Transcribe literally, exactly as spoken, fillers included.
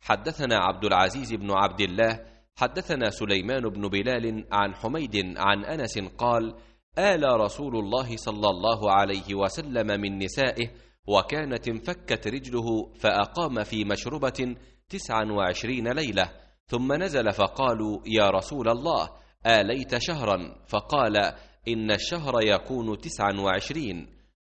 حدثنا عبد العزيز بن عبد الله حدثنا سليمان بن بلال عن حميد عن أنس قال: آل رسول الله صلى الله عليه وسلم من نسائه، وكانت انفكت رجله، فأقام في مشربة تسعا وعشرين ليلة، ثم نزل فقالوا: يا رسول الله، آليت شهرا؟ فقال: إن الشهر يكون تسعا وعشرين.